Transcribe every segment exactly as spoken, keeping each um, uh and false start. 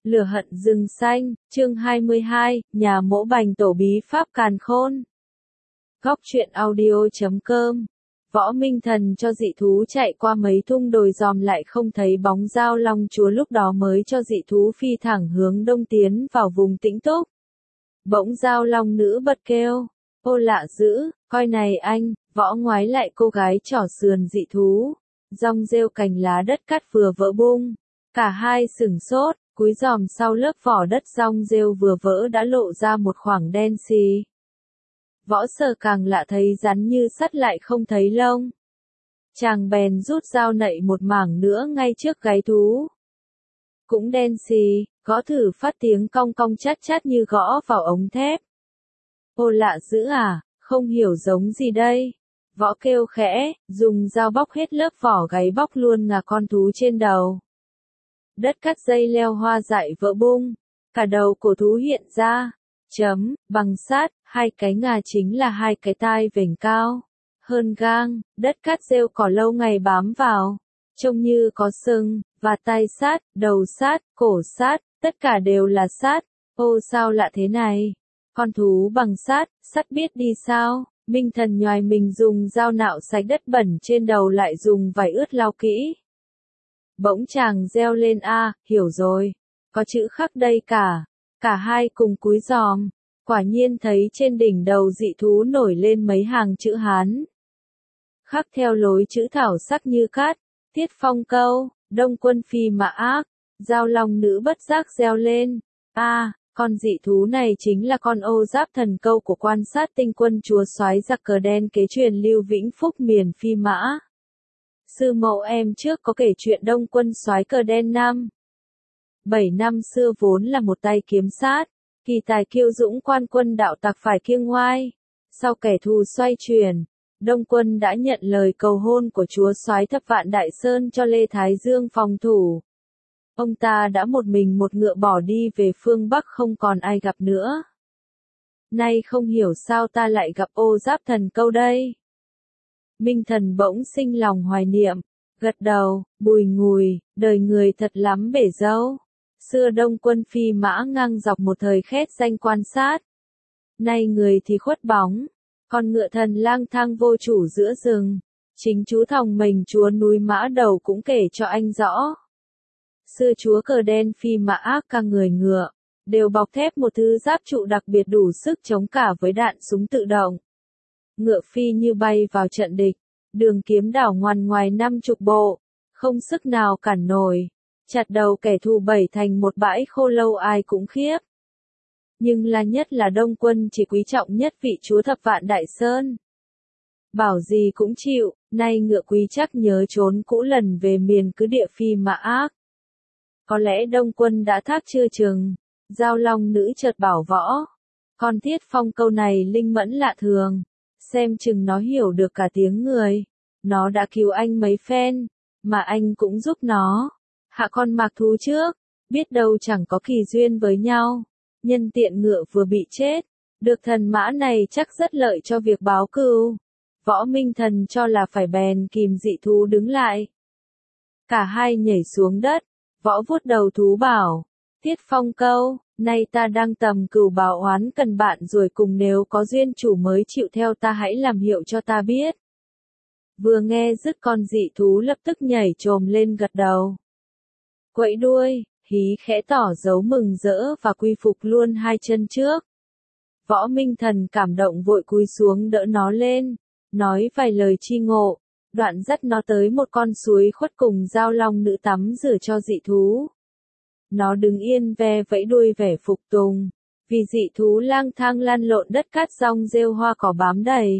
Lửa hận rừng xanh, chương hai mươi hai, nhà mỗ bành tổ bí pháp càn khôn. Góc truyện audio chấm com. Võ Minh Thần cho dị thú chạy qua mấy thung đồi dòm lại không thấy bóng Dao Long chúa, lúc đó mới cho dị thú phi thẳng hướng đông tiến vào vùng tĩnh túc. Bỗng Dao Long nữ bật kêu, ô lạ dữ, coi này anh. Võ ngoái lại cô gái trỏ sườn dị thú, rong rêu cành lá đất cát vừa vỡ bung. Cả hai sửng sốt, cúi giòm sau lớp vỏ đất rong rêu vừa vỡ đã lộ ra một khoảng đen xì. Võ sờ càng lạ thấy rắn như sắt lại không thấy lông. Chàng bèn rút dao nạy một mảng nữa ngay trước gáy thú. Cũng đen xì, gõ thử phát tiếng cong cong chát chát như gõ vào ống thép. Ô lạ dữ à, không hiểu giống gì đây. Võ kêu khẽ, dùng dao bóc hết lớp vỏ gáy, bóc luôn ngà con thú trên đầu. Đất cát dây leo hoa dại vỡ bung, cả đầu cổ thú hiện ra, chấm, bằng sát, hai cái ngà chính là hai cái tai vểnh cao, hơn gang, đất cát rêu cỏ lâu ngày bám vào, trông như có sừng, và tai sát, đầu sát, cổ sát, tất cả đều là sát. Ô sao lạ thế này, con thú bằng sát, sắt biết đi sao? Minh Thần nhoài mình dùng dao nạo sạch đất bẩn trên đầu, lại dùng vải ướt lau kỹ. Bỗng chàng reo lên, a, hiểu rồi, có chữ khắc đây cả. Cả hai cùng cúi giòm, quả nhiên thấy trên đỉnh đầu dị thú nổi lên mấy hàng chữ Hán. Khắc theo lối chữ thảo sắc như cát, Tiết Phong câu, Đông Quân Phi Mã Ác. Dao Long nữ bất giác reo lên, a, con dị thú này chính là con ô giáp thần câu của Quan Sát Tinh quân chúa soái giặc cờ đen kế truyền Lưu Vĩnh Phúc miền Phi Mã. Sư mẫu em trước có kể chuyện Đông quân soái cờ đen năm bảy năm xưa vốn là một tay kiếm sát, kỳ tài kiêu dũng, quan quân đạo tặc phải kiêng ngoai. Sau kẻ thù xoay chuyển, Đông quân đã nhận lời cầu hôn của chúa soái Thập Vạn Đại Sơn cho Lê Thái Dương phòng thủ. Ông ta đã một mình một ngựa bỏ đi về phương Bắc, không còn ai gặp nữa. Nay không hiểu sao ta lại gặp ô giáp thần câu đây. Minh Thần bỗng sinh lòng hoài niệm, gật đầu, bùi ngùi, đời người thật lắm bể dâu. Xưa Đông quân Phi Mã ngang dọc một thời khét danh quan sát. Nay người thì khuất bóng, con ngựa thần lang thang vô chủ giữa rừng. Chính chú Thòng Mình chúa núi Mã Đầu cũng kể cho anh rõ. Xưa chúa cờ đen Phi Mã Ác cả người ngựa, đều bọc thép một thứ giáp trụ đặc biệt đủ sức chống cả với đạn súng tự động. Ngựa phi như bay vào trận địch, đường kiếm đảo ngoằn ngoài năm chục bộ, không sức nào cản nổi, chặt đầu kẻ thù bảy thành một bãi khô lâu ai cũng khiếp. Nhưng là nhất là Đông quân chỉ quý trọng nhất vị chúa Thập Vạn Đại Sơn. Bảo gì cũng chịu, nay ngựa quý chắc nhớ trốn cũ lần về miền cứ địa Phi Mã Ác. Có lẽ Đông quân đã thác chưa chừng. Dao Long nữ chợt bảo Võ, con Tiết Phong câu này linh mẫn lạ thường, xem chừng nó hiểu được cả tiếng người. Nó đã cứu anh mấy phen, mà anh cũng giúp nó. Hạ con mặc thú trước, biết đâu chẳng có kỳ duyên với nhau. Nhân tiện ngựa vừa bị chết, được thần mã này chắc rất lợi cho việc báo cừu. Võ Minh Thần cho là phải bèn kìm dị thú đứng lại. Cả hai nhảy xuống đất, Võ vuốt đầu thú bảo, Tiết Phong câu, nay ta đang tầm cừu báo oán cần bạn rồi cùng, nếu có duyên chủ mới chịu theo ta hãy làm hiệu cho ta biết. Vừa nghe dứt, con dị thú lập tức nhảy chồm lên gật đầu. Quẫy đuôi, hí khẽ tỏ dấu mừng rỡ và quy phục luôn hai chân trước. Võ Minh Thần cảm động vội cúi xuống đỡ nó lên, nói vài lời chi ngộ, đoạn dắt nó tới một con suối khuất cùng Dao Long nữ tắm rửa cho dị thú. Nó đứng yên ve vẫy đuôi vẻ phục tùng, vì dị thú lang thang lăn lộn đất cát rong rêu hoa cỏ bám đầy.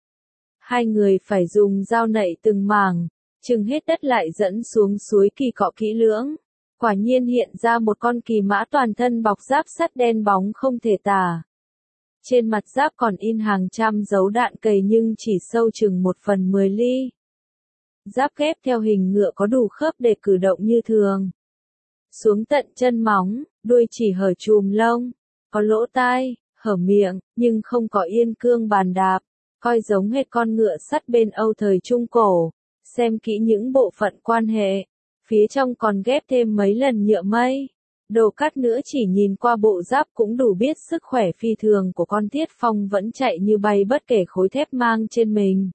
Hai người phải dùng dao nạy từng mảng, chừng hết đất lại dẫn xuống suối kỳ cọ kỹ lưỡng. Quả nhiên hiện ra một con kỳ mã toàn thân bọc giáp sắt đen bóng không thể tả. Trên mặt giáp còn in hàng trăm dấu đạn cầy nhưng chỉ sâu chừng một phần mười ly. Giáp ghép theo hình ngựa có đủ khớp để cử động như thường. Xuống tận chân móng, đuôi chỉ hở chùm lông, có lỗ tai, hở miệng, nhưng không có yên cương bàn đạp, coi giống hệt con ngựa sắt bên Âu thời Trung Cổ. Xem kỹ những bộ phận quan hệ, phía trong còn ghép thêm mấy lần nhựa mây. Đồ Cát nữa chỉ nhìn qua bộ giáp cũng đủ biết sức khỏe phi thường của con Thiết Phong vẫn chạy như bay bất kể khối thép mang trên mình.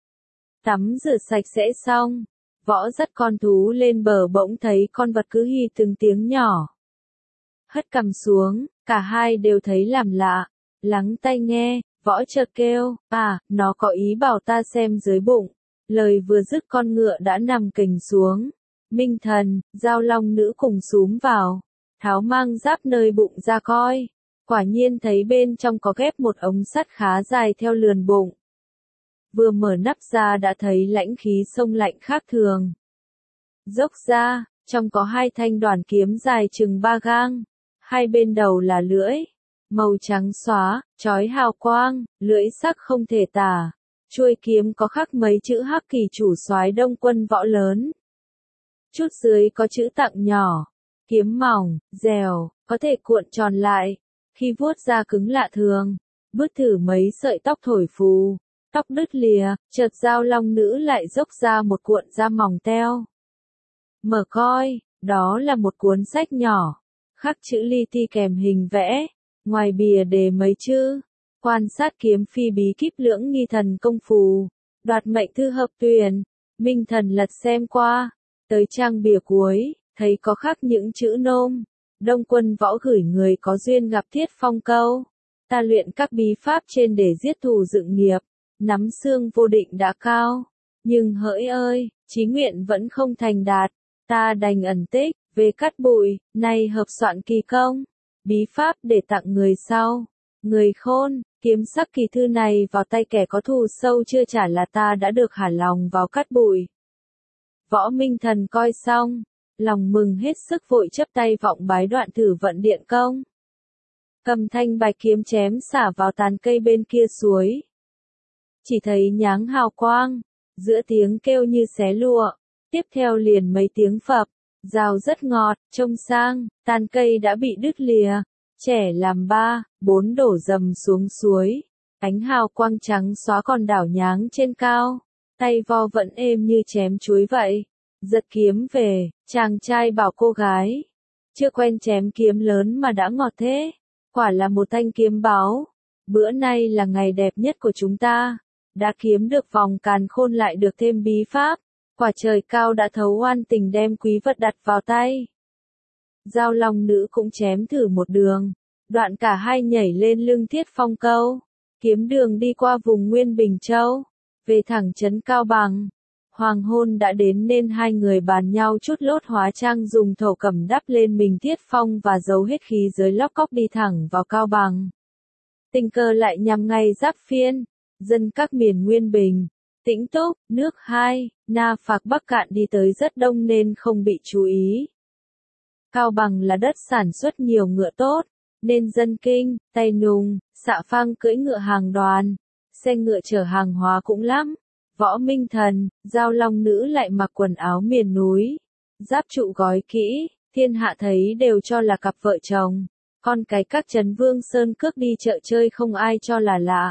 Tắm rửa sạch sẽ xong, Võ dắt con thú lên bờ bỗng thấy con vật cứ hí từng tiếng nhỏ. Hất cằm xuống, cả hai đều thấy làm lạ, lắng tai nghe, Võ chợt kêu, à, nó có ý bảo ta xem dưới bụng. Lời vừa dứt con ngựa đã nằm kềnh xuống. Minh Thần, Giao Long Nữ cùng xúm vào, tháo mang giáp nơi bụng ra coi. Quả nhiên thấy bên trong có ghép một ống sắt khá dài theo lườn bụng. Vừa mở nắp ra đã thấy lãnh khí sông lạnh khác thường. Dốc ra, trong có hai thanh đoàn kiếm dài chừng ba gang, hai bên đầu là lưỡi, màu trắng xóa, chói hào quang, lưỡi sắc không thể tả. Chuôi kiếm có khắc mấy chữ Hắc Kỳ chủ soái Đông Quân Võ lớn. Chút dưới có chữ tặng nhỏ, kiếm mỏng, dẻo, có thể cuộn tròn lại, khi vuốt ra cứng lạ thường. Bứt thử mấy sợi tóc thổi phù, tóc đứt lìa, chợt Giao Long Nữ lại dốc ra một cuộn da mỏng teo. Mở coi, đó là một cuốn sách nhỏ, khắc chữ li ti kèm hình vẽ, ngoài bìa đề mấy chữ. Quan sát kiếm phi bí kíp lưỡng nghi thần công phù, đoạt mệnh thư hợp tuyển. Minh Thần lật xem qua, tới trang bìa cuối, thấy có khắc những chữ nôm. Đông Quân Võ gửi người có duyên gặp Thiết Phong câu. Ta luyện các bí pháp trên để giết thù dựng nghiệp, nắm xương vô định đã cao. Nhưng hỡi ơi, chí nguyện vẫn không thành đạt, ta đành ẩn tích, về cắt bụi, nay hợp soạn kỳ công. Bí pháp để tặng người sau. Người khôn, kiếm sắc kỳ thư này vào tay kẻ có thù sâu chưa trả là ta đã được hả lòng vào cát bụi. Võ Minh Thần coi xong, lòng mừng hết sức vội chấp tay vọng bái đoạn thử vận điện công. Cầm thanh bạch kiếm chém xả vào tán cây bên kia suối. Chỉ thấy nháng hào quang, giữa tiếng kêu như xé lụa, tiếp theo liền mấy tiếng phập, rào rất ngọt, trông sang, tán cây đã bị đứt lìa. Trẻ làm ba, bốn đổ dầm xuống suối, ánh hào quang trắng xóa còn đảo nháng trên cao, tay vo vẫn êm như chém chuối vậy. Giật kiếm về, chàng trai bảo cô gái, chưa quen chém kiếm lớn mà đã ngọt thế, quả là một thanh kiếm báu. Bữa nay là ngày đẹp nhất của chúng ta, đã kiếm được vòng càn khôn lại được thêm bí pháp, quả trời cao đã thấu oan tình đem quý vật đặt vào tay. Giao Long Nữ cũng chém thử một đường, đoạn cả hai nhảy lên lưng Thiết Phong câu, kiếm đường đi qua vùng Nguyên Bình Châu, về thẳng trấn Cao Bằng. Hoàng hôn đã đến nên hai người bàn nhau chút lốt hóa trang dùng thổ cẩm đắp lên mình Thiết Phong và giấu hết khí giới lóc cóc đi thẳng vào Cao Bằng. Tình cờ lại nhằm ngày giáp phiên, dân các miền Nguyên Bình, Tĩnh Túc, nước hai, Na Phạc Bắc Cạn đi tới rất đông nên không bị chú ý. Cao Bằng là đất sản xuất nhiều ngựa tốt, nên dân Kinh, Tây Nùng, Xạ Phang cưỡi ngựa hàng đoàn, xe ngựa chở hàng hóa cũng lắm. Võ Minh Thần, Giao Long Nữ lại mặc quần áo miền núi, giáp trụ gói kỹ, thiên hạ thấy đều cho là cặp vợ chồng. Con cái các trấn Vương Sơn Cước đi chợ chơi không ai cho là lạ.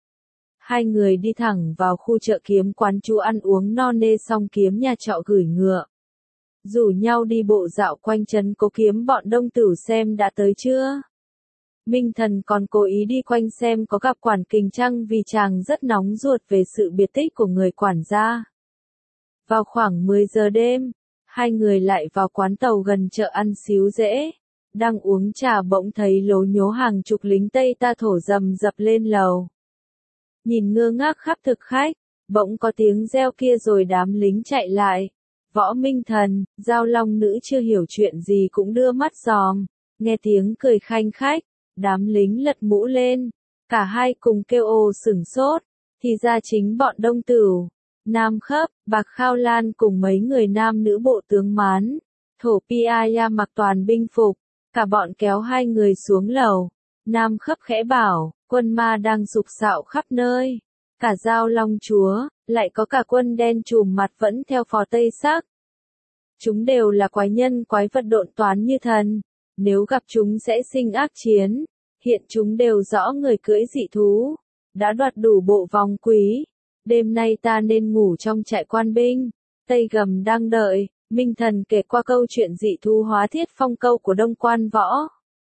Hai người đi thẳng vào khu chợ Kiếm quán chú ăn uống no nê xong kiếm nhà trọ gửi ngựa. Rủ nhau đi bộ dạo quanh trấn Cố Kiếm bọn Đông Tửu xem đã tới chưa. Minh Thần còn cố ý đi quanh xem có gặp quản kình chăng vì chàng rất nóng ruột về sự biệt tích của người quản gia. Vào khoảng mười giờ đêm, hai người lại vào quán tàu gần chợ ăn xíu dễ. Đang uống trà bỗng thấy lố nhố hàng chục lính Tây ta thổ rầm rập lên lầu. Nhìn ngơ ngác khắp thực khách, bỗng có tiếng reo kia rồi đám lính chạy lại. Võ Minh Thần, Giao Long Nữ chưa hiểu chuyện gì cũng đưa mắt dòm, nghe tiếng cười khanh khách, đám lính lật mũ lên, cả hai cùng kêu ồ sửng sốt, thì ra chính bọn Đông Tửu, Nam Khấp, Bạc Khao Lan cùng mấy người nam nữ bộ tướng Mán, Thổ Piaya mặc toàn binh phục, cả bọn kéo hai người xuống lầu. Nam Khấp khẽ bảo, quân ma đang sục sạo khắp nơi, cả Giao Long Chúa, lại có cả quân đen trùm mặt vẫn theo phò Tây Sắc. Chúng đều là quái nhân quái vật độn toán như thần, nếu gặp chúng sẽ sinh ác chiến, hiện chúng đều rõ người cưỡi dị thú, đã đoạt đủ bộ vòng quý, đêm nay ta nên ngủ trong trại quan binh, Tây Gầm đang đợi, Minh Thần kể qua câu chuyện dị thú hóa thiết phong câu của Đông Quan Võ.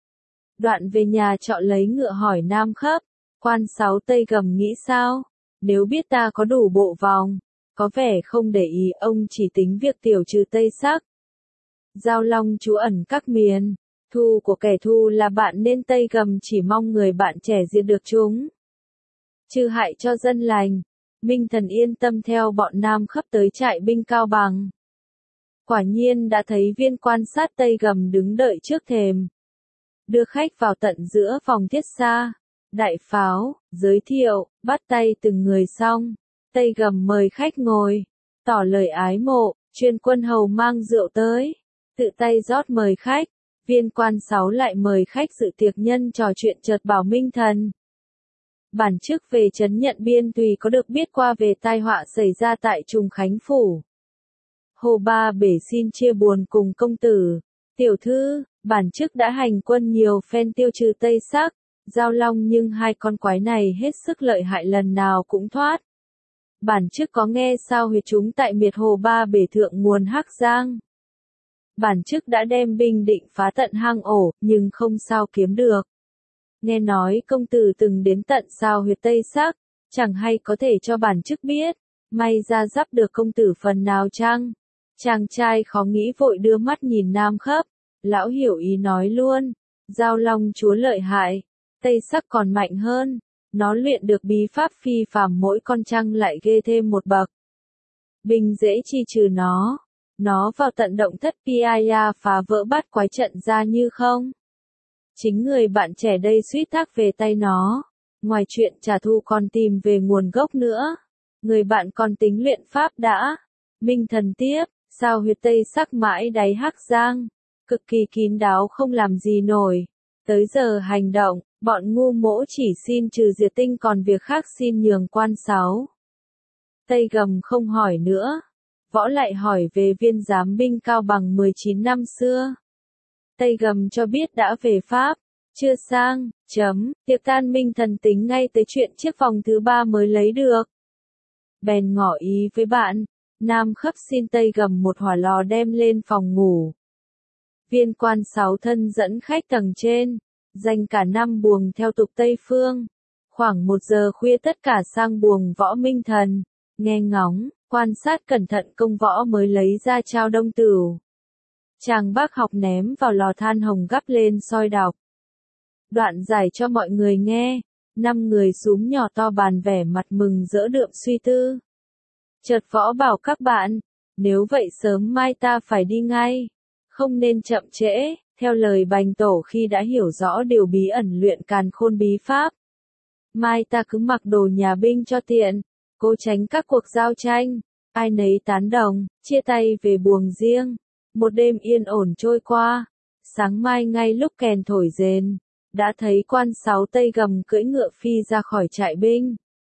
Đoạn về nhà trọ lấy ngựa hỏi Nam Khấp, quan sáu Tây Gầm nghĩ sao? Nếu biết ta có đủ bộ vòng, có vẻ không để ý, ông chỉ tính việc tiểu trừ Tây Sắc. Giao Long trú ẩn các miền, thù của kẻ thù là bạn nên Tây Gầm chỉ mong người bạn trẻ diệt được chúng. Trừ hại cho dân lành, Minh Thần yên tâm theo bọn Nam Khấp tới trại binh Cao Bằng. Quả nhiên đã thấy viên quan sát Tây Gầm đứng đợi trước thềm. Đưa khách vào tận giữa phòng thiết xa. Đại pháo, giới thiệu, bắt tay từng người xong. Tây Gầm mời khách ngồi, tỏ lời ái mộ, chuyên quân hầu mang rượu tới. Tự tay rót mời khách, viên quan sáu lại mời khách dự tiệc nhân trò chuyện chợt bảo Minh Thần. Bản chức về trấn nhận biên tùy có được biết qua về tai họa xảy ra tại Trùng Khánh Phủ. Hồ Ba Bể xin chia buồn cùng công tử. Tiểu thư, bản chức đã hành quân nhiều phen tiêu trừ Tây Sắc, Giao Long nhưng hai con quái này hết sức lợi hại lần nào cũng thoát. Bản chức có nghe sao huyệt chúng tại miệt Hồ Ba Bể thượng nguồn Hắc Giang. Bản chức đã đem binh định phá tận hang ổ, nhưng không sao kiếm được. Nghe nói công tử từng đến tận sao huyệt Tây Sắc, chẳng hay có thể cho bản chức biết, may ra giáp được công tử phần nào chăng? Chàng trai khó nghĩ vội đưa mắt nhìn Nam Khấp, lão hiểu ý nói luôn, Giao Long chúa lợi hại, Tây Sắc còn mạnh hơn, nó luyện được bí pháp phi phàm mỗi con trăng lại ghê thêm một bậc. Binh dễ chi trừ nó, nó vào tận động thất Piaya phá vỡ bát quái trận ra như không. Chính người bạn trẻ đây suýt thác về tay nó, ngoài chuyện trả thù còn tìm về nguồn gốc nữa. Người bạn còn tính luyện pháp đã. Minh Thần tiếp, sao huyệt Tây Sắc mãi đáy Hắc Giang, cực kỳ kín đáo không làm gì nổi. Tới giờ hành động, bọn ngu mỗ chỉ xin trừ diệt tinh còn việc khác xin nhường quan sáu. Tây Gầm không hỏi nữa. Võ lại hỏi về viên giám binh Cao Bằng mười chín năm xưa. Tây Gầm cho biết đã về Pháp, chưa sang, chấm, tiệc tan Minh Thần tính ngay tới chuyện chiếc vòng thứ ba mới lấy được. Bèn ngỏ ý với bạn, Nam Khấp xin Tây Gầm một hỏa lò đem lên phòng ngủ. Viên quan sáu thân dẫn khách tầng trên, dành cả năm buồng theo tục Tây Phương. Khoảng một giờ khuya tất cả sang buồng Võ Minh Thần, nghe ngóng, quan sát cẩn thận công võ mới lấy ra trao đông tửu. Chàng bác học ném vào lò than hồng gắp lên soi đọc. Đoạn giải cho mọi người nghe, năm người súm nhỏ to bàn vẻ mặt mừng rỡ đượm suy tư. Chợt Võ bảo các bạn, nếu vậy sớm mai ta phải đi ngay, không nên chậm trễ, theo lời Bành Tổ khi đã hiểu rõ điều bí ẩn luyện càn khôn bí pháp. Mai ta cứ mặc đồ nhà binh cho tiện, cố tránh các cuộc giao tranh, ai nấy tán đồng, chia tay về buồng riêng. Một đêm yên ổn trôi qua, sáng mai ngay lúc kèn thổi rền, đã thấy quan sáu Tây Gầm cưỡi ngựa phi ra khỏi trại binh.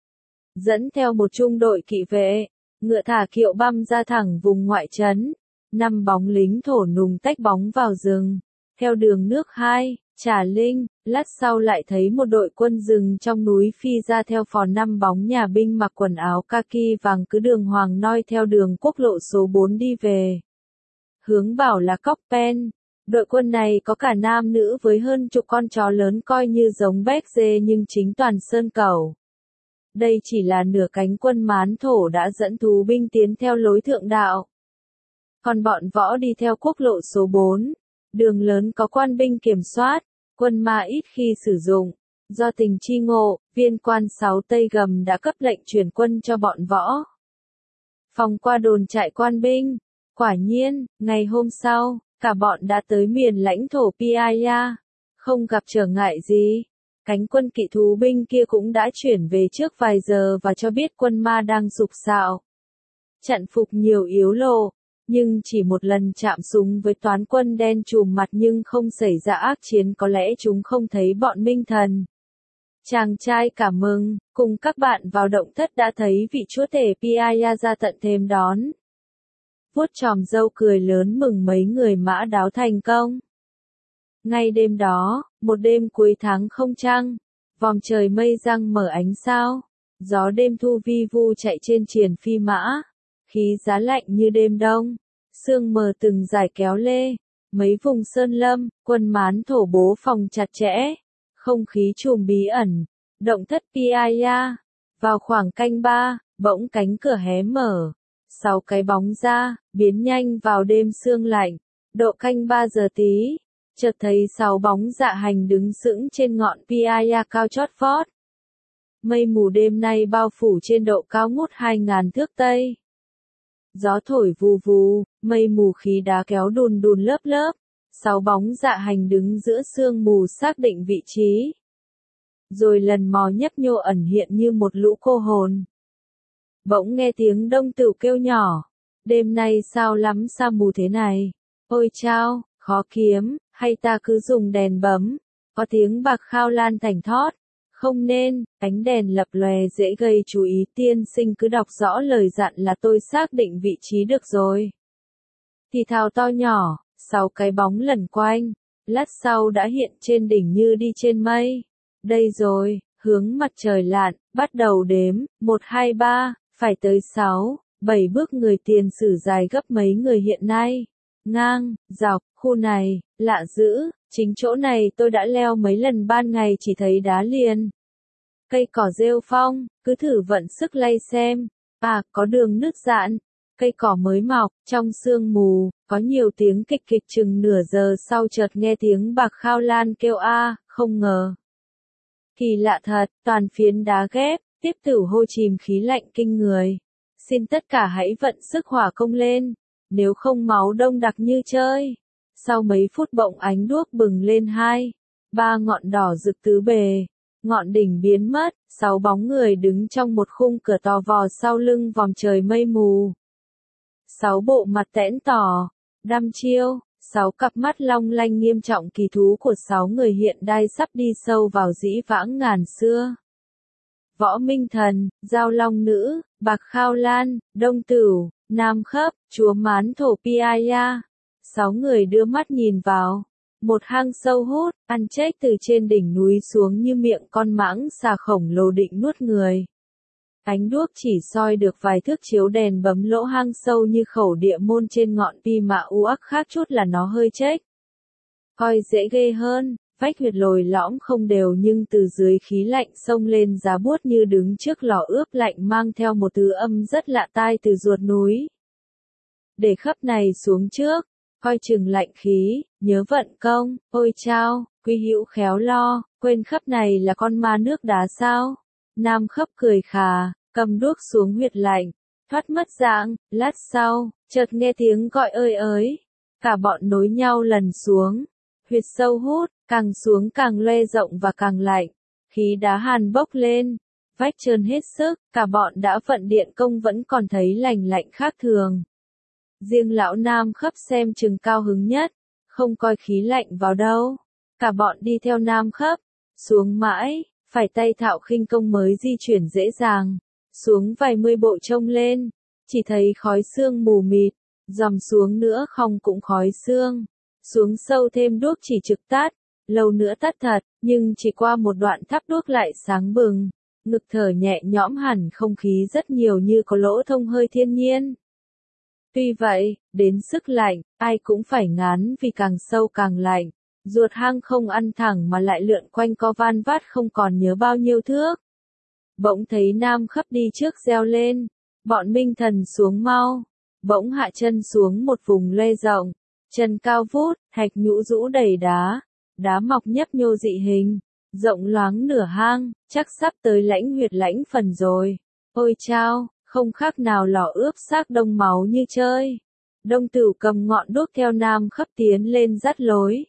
Dẫn theo một trung đội kỵ vệ, ngựa thả kiệu băm ra thẳng vùng ngoại trấn, năm bóng lính thổ nùng tách bóng vào rừng, theo đường nước hai, Trà Linh, lát sau lại thấy một đội quân rừng trong núi phi ra theo phò năm bóng nhà binh mặc quần áo kaki vàng cứ đường Hoàng Noi theo đường quốc lộ số bốn đi về. Hướng bảo là Cóc Pen. Đội quân này có cả nam nữ với hơn chục con chó lớn coi như giống béc dê nhưng chính toàn sơn cẩu. Đây chỉ là nửa cánh quân Mán Thổ đã dẫn thú binh tiến theo lối thượng đạo. Còn bọn Võ đi theo quốc lộ số bốn. Đường lớn có quan binh kiểm soát, quân ma ít khi sử dụng. Do tình chi ngộ, viên quan sáu Tây Gầm đã cấp lệnh chuyển quân cho bọn Võ. Phòng qua đồn trại quan binh. Quả nhiên, ngày hôm sau, cả bọn đã tới miền lãnh thổ Piaya, không gặp trở ngại gì. Cánh quân kỵ thú binh kia cũng đã chuyển về trước vài giờ và cho biết quân ma đang sục sạo. Chặn phục nhiều yếu lộ, nhưng chỉ một lần chạm súng với toán quân đen trùm mặt nhưng không xảy ra ác chiến, có lẽ chúng không thấy bọn Minh Thần. Chàng trai cảm mừng, cùng các bạn vào động thất đã thấy vị chúa tể Piaya ra tận thềm đón. Vuốt chòm râu cười lớn mừng mấy người mã đáo thành công. Ngay đêm đó, một đêm cuối tháng không trăng, vòng trời mây răng mở ánh sao, gió đêm thu vi vu chạy trên triền phi mã, khí giá lạnh như đêm đông, sương mờ từng dải kéo lê, mấy vùng sơn lâm, quân mán thổ bố phòng chặt chẽ, không khí trùm bí ẩn, động thất Piaya. Vào khoảng canh ba, bỗng cánh cửa hé mở, sáu cái bóng ra, biến nhanh vào đêm sương lạnh, độ canh ba giờ tí, chợt thấy sáu bóng dạ hành đứng sững trên ngọn Piaya cao chót vót. Mây mù đêm nay bao phủ trên độ cao ngút hai ngàn thước tây. Gió thổi vù vù, mây mù khí đá kéo đùn đùn lớp lớp, sáu bóng dạ hành đứng giữa sương mù xác định vị trí. Rồi lần mò nhấp nhô ẩn hiện như một lũ cô hồn. Bỗng nghe tiếng Đông Tửu kêu nhỏ, đêm nay sao lắm sa mù thế này, ôi chao, khó kiếm, hay ta cứ dùng đèn bấm, có tiếng Bạc Khao Lan thảnh thót, không nên, ánh đèn lập lòe dễ gây chú ý, tiên sinh cứ đọc rõ lời dặn là tôi xác định vị trí được rồi. Thì thào to nhỏ, sáu cái bóng lần quanh, lát sau đã hiện trên đỉnh như đi trên mây. Đây rồi, hướng mặt trời lặn, bắt đầu đếm, một hai ba, phải tới sáu, bảy bước người tiền sử dài gấp mấy người hiện nay. Ngang, dọc, khu này, lạ dữ, chính chỗ này tôi đã leo mấy lần ban ngày chỉ thấy đá liền. Cây cỏ rêu phong, cứ thử vận sức lay xem, à, có đường nứt dạn, cây cỏ mới mọc, trong sương mù, có nhiều tiếng kịch kịch chừng nửa giờ sau chợt nghe tiếng Bạc Khao Lan kêu a, không ngờ. Kỳ lạ thật, toàn phiến đá ghép, tiếp tử hô chìm khí lạnh kinh người. Xin tất cả hãy vận sức hỏa công lên, nếu không máu đông đặc như chơi. Sau mấy phút bỗng ánh đuốc bừng lên hai, ba ngọn đỏ rực tứ bề, ngọn đỉnh biến mất, sáu bóng người đứng trong một khung cửa to vò sau lưng vòm trời mây mù. Sáu bộ mặt tẽn tỏ, đăm chiêu, sáu cặp mắt long lanh nghiêm trọng kỳ thú của sáu người hiện đai sắp đi sâu vào dĩ vãng ngàn xưa. Võ Minh Thần, Giao Long Nữ, Bạc Khao Lan, Đông Tửu, Nam Khấp, Chúa Mán Thổ Piaya. Sáu người đưa mắt nhìn vào. Một hang sâu hút, ăn chết từ trên đỉnh núi xuống như miệng con mãng xà khổng lồ định nuốt người. Ánh đuốc chỉ soi được vài thước chiếu đèn bấm lỗ hang sâu như khẩu địa môn trên ngọn pi mạ u ắc khác chút là nó hơi chếch. Coi dễ ghê hơn, vách huyệt lồi lõm không đều nhưng từ dưới khí lạnh xông lên giá buốt như đứng trước lò ướp lạnh mang theo một thứ âm rất lạ tai từ ruột núi. Để khấp này xuống trước, coi chừng lạnh khí, nhớ vận công, ôi chao, Quý Hữu khéo lo, quên khấp này là con ma nước đá sao? Nam Khấp cười khà, cầm đuốc xuống huyệt lạnh, thoát mất dạng, lát sau, chợt nghe tiếng gọi ơi ới. Cả bọn nối nhau lần xuống, huyệt sâu hút, càng xuống càng loe rộng và càng lạnh, khí đá hàn bốc lên, vách trơn hết sức, cả bọn đã vận điện công vẫn còn thấy lành lạnh khác thường. Riêng lão Nam Khấp xem chừng cao hứng nhất, không coi khí lạnh vào đâu. Cả bọn đi theo Nam Khấp, xuống mãi, phải tay thạo khinh công mới di chuyển dễ dàng. Xuống vài mươi bộ trông lên, chỉ thấy khói sương mù mịt, dòm xuống nữa không cũng khói sương. Xuống sâu thêm đuốc chỉ trực tắt, lâu nữa tắt thật, nhưng chỉ qua một đoạn thắp đuốc lại sáng bừng. Ngực thở nhẹ nhõm hẳn không khí rất nhiều như có lỗ thông hơi thiên nhiên. Tuy vậy, đến sức lạnh, ai cũng phải ngán vì càng sâu càng lạnh. Ruột hang không ăn thẳng mà lại lượn quanh co van vát không còn nhớ bao nhiêu thước. Bỗng thấy Nam Khấp đi trước reo lên, bọn Minh Thần xuống mau. Bỗng hạ chân xuống một vùng lê rộng, chân cao vút, thạch nhũ rũ đầy đá, đá mọc nhấp nhô dị hình, rộng loáng nửa hang, chắc sắp tới lãnh huyệt lãnh phần rồi. Ôi chao, không khác nào lò ướp xác đông máu như chơi. Đông Tửu cầm ngọn đuốc theo Nam Khấp tiến lên dắt lối.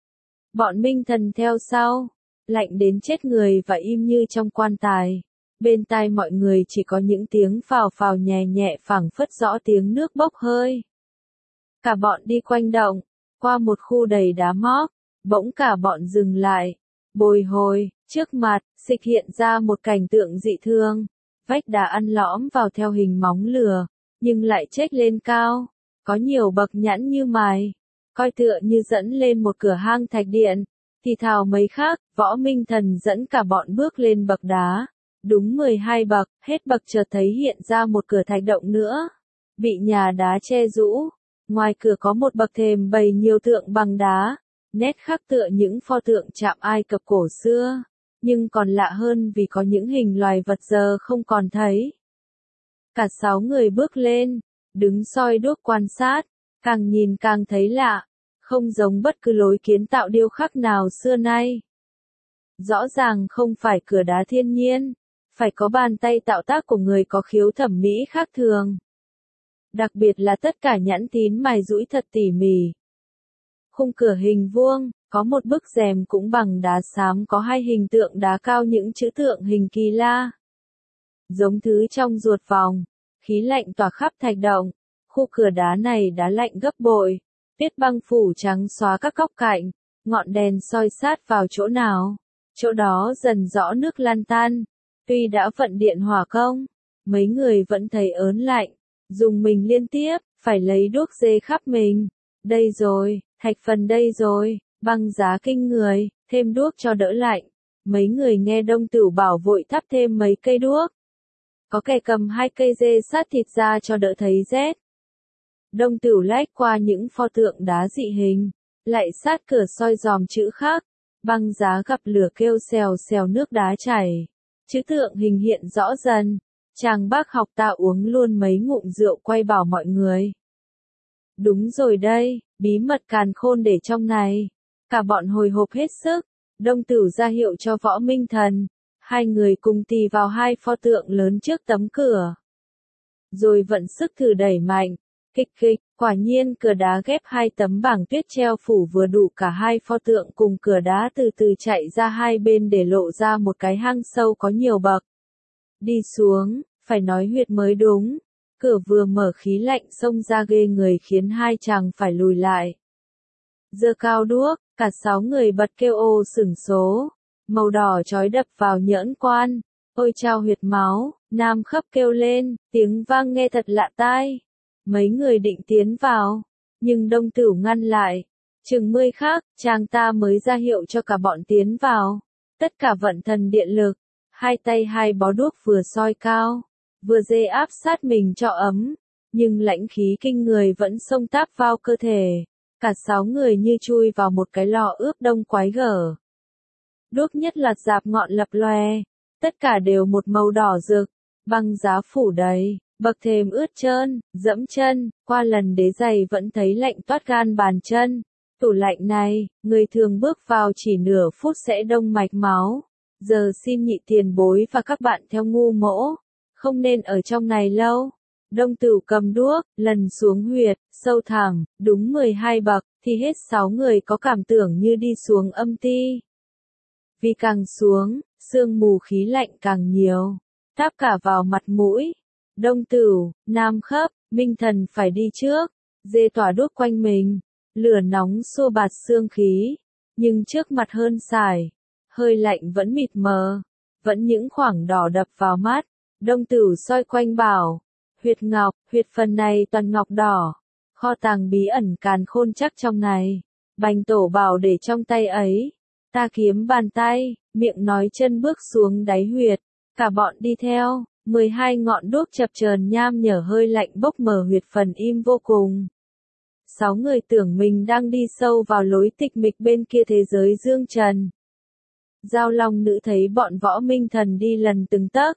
Bọn Minh Thần theo sau, lạnh đến chết người và im như trong quan tài. Bên tai mọi người chỉ có những tiếng phào phào nhẹ nhẹ phảng phất rõ tiếng nước bốc hơi. Cả bọn đi quanh động, qua một khu đầy đá móc, bỗng cả bọn dừng lại. Bồi hồi, trước mặt, xịch hiện ra một cảnh tượng dị thương. Vách đá ăn lõm vào theo hình móng lừa, nhưng lại chếch lên cao, có nhiều bậc nhẵn như mài. Coi tựa như dẫn lên một cửa hang thạch điện, thì thào mấy khác, Võ Minh Thần dẫn cả bọn bước lên bậc đá. Đúng mười hai bậc, hết bậc chợt thấy hiện ra một cửa thạch động nữa. Bị nhà đá che rũ, Ngoài cửa có một bậc thềm bày nhiều tượng bằng đá, nét khắc tựa những pho tượng chạm Ai Cập cổ xưa, nhưng còn lạ hơn vì có những hình loài vật giờ không còn thấy. Cả sáu người bước lên, đứng soi đuốc quan sát, càng nhìn càng thấy lạ, không giống bất cứ lối kiến tạo điêu khắc nào xưa nay. Rõ ràng không phải cửa đá thiên nhiên, phải có bàn tay tạo tác của người có khiếu thẩm mỹ khác thường. Đặc biệt là tất cả nhẵn tín mài dũi thật tỉ mỉ. Khung cửa hình vuông, có một bức rèm cũng bằng đá xám có hai hình tượng đá cao những chữ tượng hình kỳ la. Giống thứ trong ruột vòng, khí lạnh tỏa khắp thạch động, khu cửa đá này đá lạnh gấp bội, tuyết băng phủ trắng xóa các góc cạnh, ngọn đèn soi sát vào chỗ nào, chỗ đó dần rõ nước lan tan. Tuy đã vận điện hỏa công, mấy người vẫn thấy ớn lạnh, dùng mình liên tiếp, phải lấy đuốc dê khắp mình. Đây rồi, thạch phần đây rồi, băng giá kinh người, thêm đuốc cho đỡ lạnh. Mấy người nghe Đông Tửu bảo vội thắp thêm mấy cây đuốc. Có kẻ cầm hai cây dê sát thịt ra cho đỡ thấy rét. Đông Tửu lách qua những pho tượng đá dị hình, lại sát cửa soi dòm chữ khác. Băng giá gặp lửa kêu xèo xèo nước đá chảy. Chữ tượng hình hiện rõ dần. Chàng bác học ta uống luôn mấy ngụm rượu quay bảo mọi người. Đúng rồi đây, bí mật càn khôn để trong này. Cả bọn hồi hộp hết sức. Đông Tửu ra hiệu cho Võ Minh Thần. Hai người cùng tì vào hai pho tượng lớn trước tấm cửa. Rồi vận sức thử đẩy mạnh. Kịch kịch, quả nhiên cửa đá ghép hai tấm bảng tuyết treo phủ vừa đủ cả hai pho tượng cùng cửa đá từ từ chạy ra hai bên để lộ ra một cái hang sâu có nhiều bậc. Đi xuống, phải nói huyệt mới đúng. Cửa vừa mở khí lạnh xông ra ghê người khiến hai chàng phải lùi lại. Giơ cao đuốc, cả sáu người bật kêu ô sửng số. Màu đỏ chói đập vào nhỡn quan. Ôi chao huyệt máu, nam khấp kêu lên, tiếng vang nghe thật lạ tai. Mấy người định tiến vào, nhưng Đông Tửu ngăn lại. Chừng mươi khắc, chàng ta mới ra hiệu cho cả bọn tiến vào. Tất cả vận thần điện lực, hai tay hai bó đuốc vừa soi cao, vừa dê áp sát mình cho ấm, nhưng lãnh khí kinh người vẫn xông táp vào cơ thể. Cả sáu người như chui vào một cái lò ướp đông quái gở. Đuốc nhất lạt rạp ngọn lập lòe, tất cả đều một màu đỏ rực, băng giá phủ đầy. Bậc thềm ướt trơn, dẫm chân, qua lần đế giày vẫn thấy lạnh toát gan bàn chân. Tủ lạnh này, người thường bước vào chỉ nửa phút sẽ đông mạch máu. Giờ xin nhị tiền bối và các bạn theo ngu mỗ, không nên ở trong này lâu. Đông Tửu cầm đuốc, lần xuống huyệt, sâu thẳng, đúng mười hai bậc, thì hết sáu người có cảm tưởng như đi xuống âm ti. Vì càng xuống, sương mù khí lạnh càng nhiều, táp cả vào mặt mũi. Đông Tửu, Nam Khấp, Minh Thần phải đi trước, dê tỏa đuốc quanh mình, lửa nóng xua bạt xương khí, nhưng trước mặt hơn sải, hơi lạnh vẫn mịt mờ, vẫn những khoảng đỏ đập vào mắt. Đông Tửu soi quanh bảo, huyệt ngọc, huyệt phần này toàn ngọc đỏ, kho tàng bí ẩn càn khôn chắc trong này. Bành Tổ bảo để trong tay ấy, ta kiếm bàn tay, miệng nói chân bước xuống đáy huyệt, cả bọn đi theo. mười hai ngọn đuốc chập chờn nham nhở hơi lạnh bốc mờ huyệt phần im vô cùng. Sáu người tưởng mình đang đi sâu vào lối tịch mịch bên kia thế giới dương trần. Giao Long Nữ thấy bọn Võ Minh Thần đi lần từng tấc.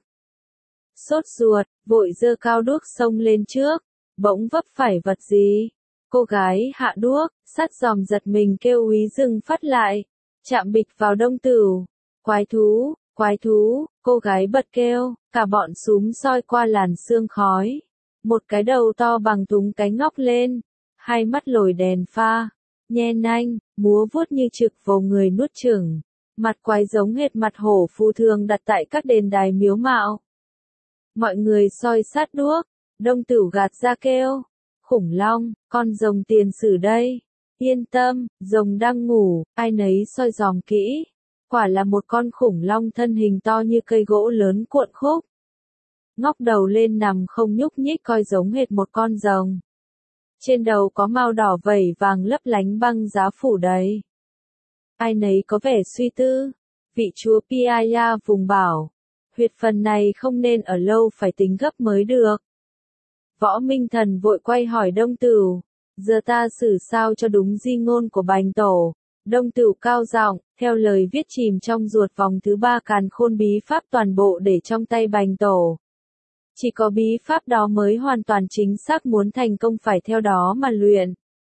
Sốt ruột, vội giơ cao đuốc xông lên trước, bỗng vấp phải vật gì. Cô gái hạ đuốc, sát giòm giật mình kêu úy dừng phát lại, chạm bịch vào Đông Tửu. Quái thú, quái thú, cô gái bật kêu, cả bọn xúm soi qua làn sương khói. Một cái đầu to bằng thúng cánh ngóc lên, hai mắt lồi đèn pha, nhe nanh, múa vuốt như trực vào người nuốt chửng. Mặt quái giống hệt mặt hổ phù thường đặt tại các đền đài miếu mạo. Mọi người soi sát đuốc, Đông Tửu gạt ra kêu, khủng long, con rồng tiền sử đây. Yên tâm, rồng đang ngủ, ai nấy soi dòm kỹ. Quả là một con khủng long thân hình to như cây gỗ lớn cuộn khúc. Ngóc đầu lên nằm không nhúc nhích coi giống hệt một con rồng. Trên đầu có mao đỏ vẩy vàng lấp lánh băng giá phủ đầy. Ai nấy có vẻ suy tư. Vị chúa Piaya vùng bảo, huyệt phần này không nên ở lâu phải tính gấp mới được. Võ Minh Thần vội quay hỏi Đông Tửu, Giờ ta xử sao cho đúng di ngôn của Bành Tổ. Đông Tửu cao giọng, theo lời viết chìm trong ruột vòng thứ ba càn khôn bí pháp toàn bộ để trong tay Bành Tổ. Chỉ có bí pháp đó mới hoàn toàn chính xác, muốn thành công phải theo đó mà luyện.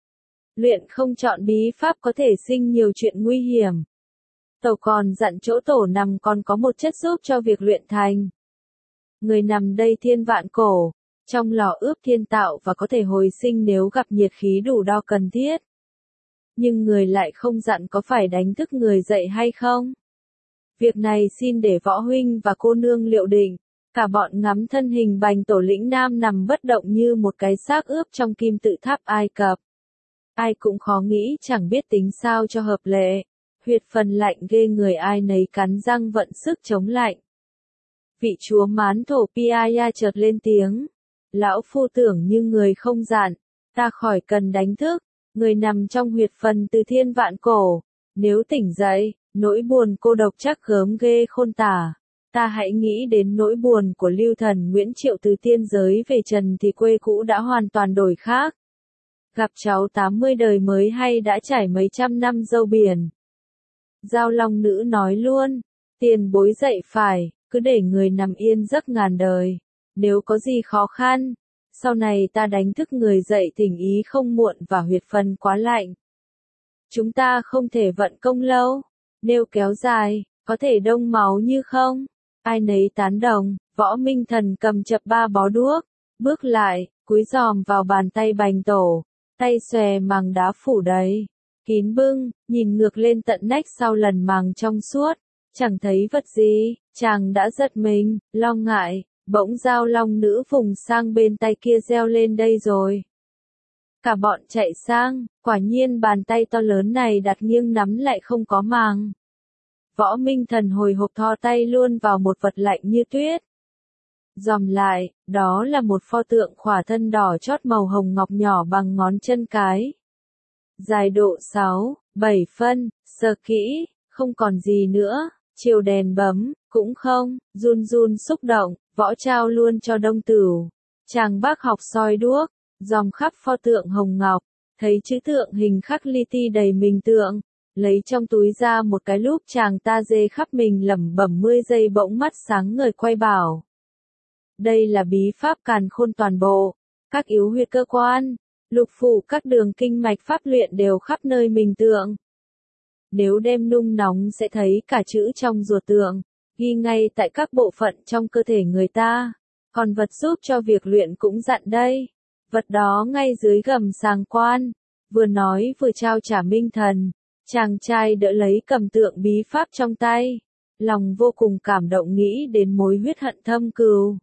Luyện không chọn bí pháp có thể sinh nhiều chuyện nguy hiểm. Tổ còn dặn chỗ tổ nằm còn có một chất giúp cho việc luyện thành. Người nằm đây thiên vạn cổ, trong lò ướp thiên tạo và có thể hồi sinh nếu gặp nhiệt khí đủ đo cần thiết. Nhưng người lại không dặn có phải đánh thức người dậy hay không. Việc này xin để võ huynh và cô nương liệu định. Cả bọn ngắm thân hình Bành Tổ lĩnh nam nằm bất động như một cái xác ướp trong kim tự tháp Ai Cập. Ai cũng khó nghĩ chẳng biết tính sao cho hợp lệ. Huyệt phần lạnh ghê người ai nấy cắn răng vận sức chống lạnh. Vị chúa Mán Thổ Piaya chợt lên tiếng. Lão phu tưởng như người không dặn, ta khỏi cần đánh thức. Người nằm trong huyệt phần từ thiên vạn cổ. Nếu tỉnh dậy, nỗi buồn cô độc chắc gớm ghê khôn tả. Ta hãy nghĩ đến nỗi buồn của Lưu Thần Nguyễn Triệu từ tiên giới về trần thì quê cũ đã hoàn toàn đổi khác. Gặp cháu tám mươi đời mới hay đã trải mấy trăm năm dâu biển. Giao Long Nữ nói luôn, tiền bối dậy phải, cứ để người nằm yên giấc ngàn đời. Nếu có gì khó khăn, sau này ta đánh thức người dậy thỉnh ý không muộn và huyệt phần quá lạnh. Chúng ta không thể vận công lâu, nếu kéo dài, có thể đông máu như không. Ai nấy tán đồng, Võ Minh Thần cầm chập ba bó đuốc, bước lại, cúi giòm vào bàn tay Bành Tổ, tay xòe màng đá phủ đầy, kín bưng, nhìn ngược lên tận nách sau lần màng trong suốt, chẳng thấy vật gì, chàng đã giật mình, lo ngại, bỗng Giao Long Nữ vùng sang bên tay kia reo lên đây rồi. Cả bọn chạy sang, quả nhiên bàn tay to lớn này đặt nghiêng nắm lại không có màng. Võ Minh Thần hồi hộp thò tay luôn vào một vật lạnh như tuyết. Dòm lại, đó là một pho tượng khỏa thân đỏ chót màu hồng ngọc nhỏ bằng ngón chân cái. Dài độ sáu, bảy phân, sờ kỹ, không còn gì nữa, chiều đèn bấm, cũng không, run run xúc động, võ trao luôn cho Đông Tửu. Chàng bác học soi đuốc, dòm khắp pho tượng hồng ngọc, thấy chữ tượng hình khắc li ti đầy mình tượng. Lấy trong túi ra một cái lúp chàng ta dê khắp mình lẩm bẩm mươi giây bỗng mắt sáng ngời quay bảo. Đây là bí pháp càn khôn toàn bộ, các yếu huyệt cơ quan, lục phủ các đường kinh mạch pháp luyện đều khắp nơi mình tượng. Nếu đem nung nóng sẽ thấy cả chữ trong ruột tượng, ghi ngay tại các bộ phận trong cơ thể người ta. Còn vật giúp cho việc luyện cũng dặn đây, vật đó ngay dưới gầm sàng quan, vừa nói vừa trao trả Minh Thần. Chàng trai đỡ lấy cầm tượng bí pháp trong tay, lòng vô cùng cảm động nghĩ đến mối huyết hận thâm cừu.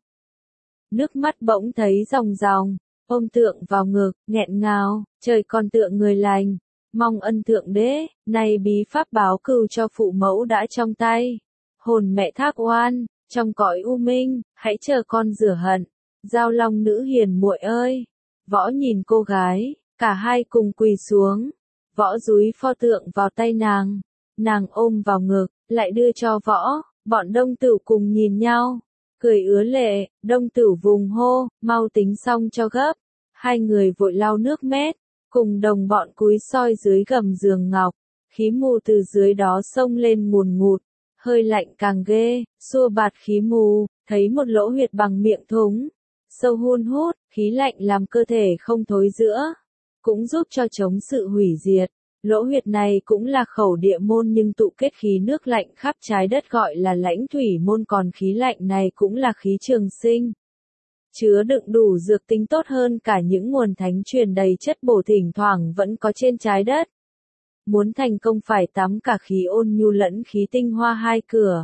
Nước mắt bỗng thấy ròng ròng, ôm tượng vào ngực, nghẹn ngào, trời còn tượng người lành, mong ân thượng đế, nay bí pháp báo cừu cho phụ mẫu đã trong tay. Hồn mẹ thác oan, trong cõi u minh, hãy chờ con rửa hận. Giao Long Nữ hiền muội ơi, võ nhìn cô gái, cả hai cùng quỳ xuống. Võ dúi pho tượng vào tay nàng, nàng ôm vào ngực, lại đưa cho võ, bọn Đông Tửu cùng nhìn nhau, cười ứa lệ, Đông Tửu vùng hô, mau tính xong cho gấp, hai người vội lau nước mét, cùng đồng bọn cúi soi dưới gầm giường ngọc, khí mù từ dưới đó xông lên ngùn ngụt, hơi lạnh càng ghê, xua bạt khí mù, thấy một lỗ huyệt bằng miệng thúng, sâu hun hút, khí lạnh làm cơ thể không thối rữa. Cũng giúp cho chống sự hủy diệt. Lỗ huyệt này cũng là khẩu địa môn nhưng tụ kết khí nước lạnh khắp trái đất gọi là lãnh thủy môn, còn khí lạnh này cũng là khí trường sinh. Chứa đựng đủ dược tính tốt hơn cả những nguồn thánh truyền đầy chất bổ thỉnh thoảng vẫn có trên trái đất. Muốn thành công phải tắm cả khí ôn nhu lẫn khí tinh hoa hai cửa.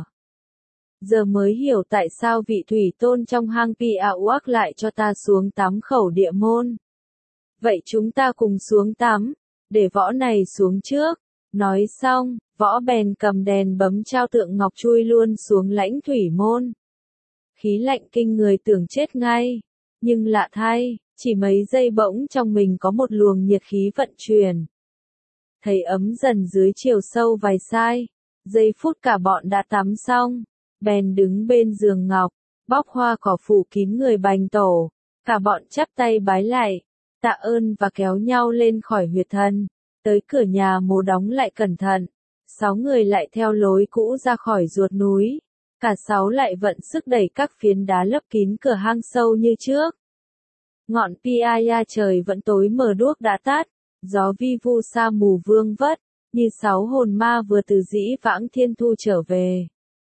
Giờ mới hiểu tại sao vị thủy tôn trong hang Pi A Uác lại cho ta xuống tắm khẩu địa môn. Vậy chúng ta cùng xuống tắm, để võ này xuống trước. Nói xong, võ bèn cầm đèn bấm trao tượng ngọc chui luôn xuống lãnh thủy môn. Khí lạnh kinh người tưởng chết ngay. Nhưng lạ thay, chỉ mấy giây bỗng trong mình có một luồng nhiệt khí vận chuyển. Thấy ấm dần dưới chiều sâu vài sai. Giây phút cả bọn đã tắm xong. Bèn đứng bên giường ngọc, bóc hoa cỏ phủ kín người Bành Tổ. Cả bọn chắp tay bái lại. tạ ơn và kéo nhau lên khỏi huyệt thần, tới cửa nhà mố đóng lại cẩn thận. Sáu người lại theo lối cũ ra khỏi ruột núi, cả sáu lại vận sức đẩy các phiến đá lấp kín cửa hang sâu như trước. Ngọn Piaya trời vẫn tối mờ, đuốc đã tắt, gió vi vu sa mù vương vất, như sáu hồn ma vừa từ dĩ vãng thiên thu trở về.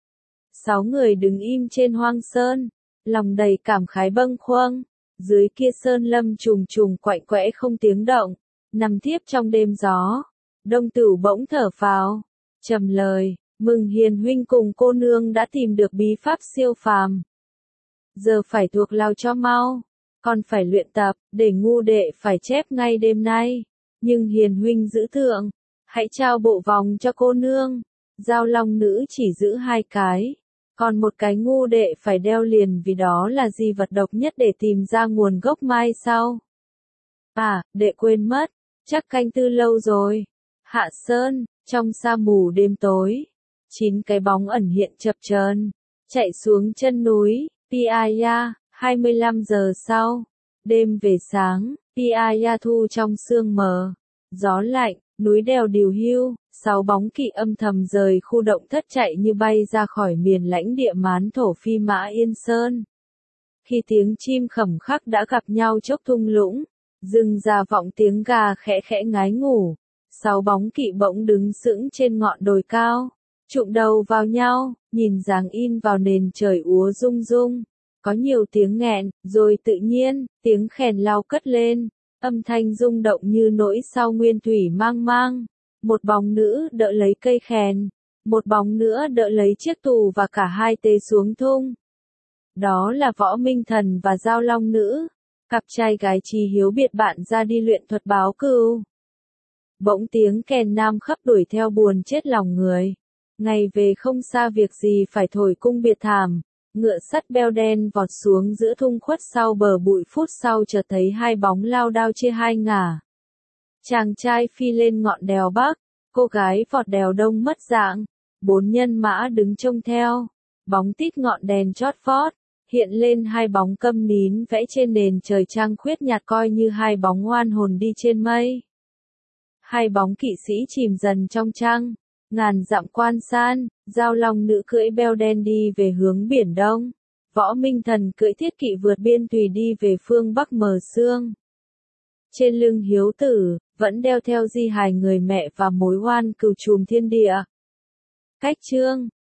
Sáu người đứng im trên hoang sơn, lòng đầy cảm khái bâng khuâng, dưới kia sơn lâm trùng trùng quạnh quẽ không tiếng động, nằm thiếp trong đêm gió. Đông Tửu bỗng thở phào, trầm lời, mừng hiền huynh cùng cô nương đã tìm được bí pháp siêu phàm. Giờ phải thuộc lao cho mau, còn phải luyện tập, để ngu đệ phải chép ngay đêm nay. Nhưng hiền huynh giữ thượng, hãy trao bộ vòng cho cô nương. Giao long nữ chỉ giữ hai cái, còn một cái ngu đệ phải đeo liền, vì đó là di vật độc nhất để tìm ra nguồn gốc mai sau. À, đệ quên mất, chắc canh tư lâu rồi. Hạ sơn, trong sa mù đêm tối, chín cái bóng ẩn hiện chập chờn, chạy xuống chân núi Piaya. hai mươi lăm giờ sau, đêm về sáng, Piaya thu trong sương mờ, gió lạnh, núi đèo điều hiu, sáu bóng kỵ âm thầm rời khu động thất chạy như bay ra khỏi miền lãnh địa mán thổ Phi Mã Yên Sơn. Khi tiếng chim khẩm khắc đã gặp nhau chốc thung lũng, rừng già vọng tiếng gà khẽ khẽ ngái ngủ, sáu bóng kỵ bỗng đứng sững trên ngọn đồi cao, trụm đầu vào nhau, nhìn dáng in vào nền trời úa rung rung. Có nhiều tiếng nghẹn, rồi tự nhiên, tiếng khèn lao cất lên, âm thanh rung động như nỗi sao nguyên thủy mang mang. Một bóng nữ đỡ lấy cây khèn, một bóng nữa đỡ lấy chiếc tù và cả hai tê xuống thung. Đó là Võ Minh Thần và Giao Long Nữ, cặp trai gái chí hiếu biệt bạn ra đi luyện thuật báo cừu. Bỗng tiếng kèn nam khắp đuổi theo buồn chết lòng người. Ngày về không xa việc gì phải thổi cung biệt thảm. Ngựa sắt beo đen vọt xuống giữa thung khuất sau bờ bụi, phút sau chợt thấy hai bóng lao đao chia hai ngả. Chàng trai phi lên ngọn đèo bắc, cô gái vọt đèo đông mất dạng. Bốn nhân mã đứng trông theo, bóng tít ngọn đèn chót vót, hiện lên hai bóng câm nín vẽ trên nền trời trăng khuyết nhạt, coi như hai bóng oan hồn đi trên mây. Hai bóng kỵ sĩ chìm dần trong trăng. Ngàn dặm quan san, Giao Long Nữ cưỡi beo đen đi về hướng biển đông. Võ Minh Thần cưỡi thiết kỵ vượt biên tùy đi về phương bắc mờ sương. Trên lưng Hiếu Tử, vẫn đeo theo di hài người mẹ và mối oan cừu trùm thiên địa. Cách chương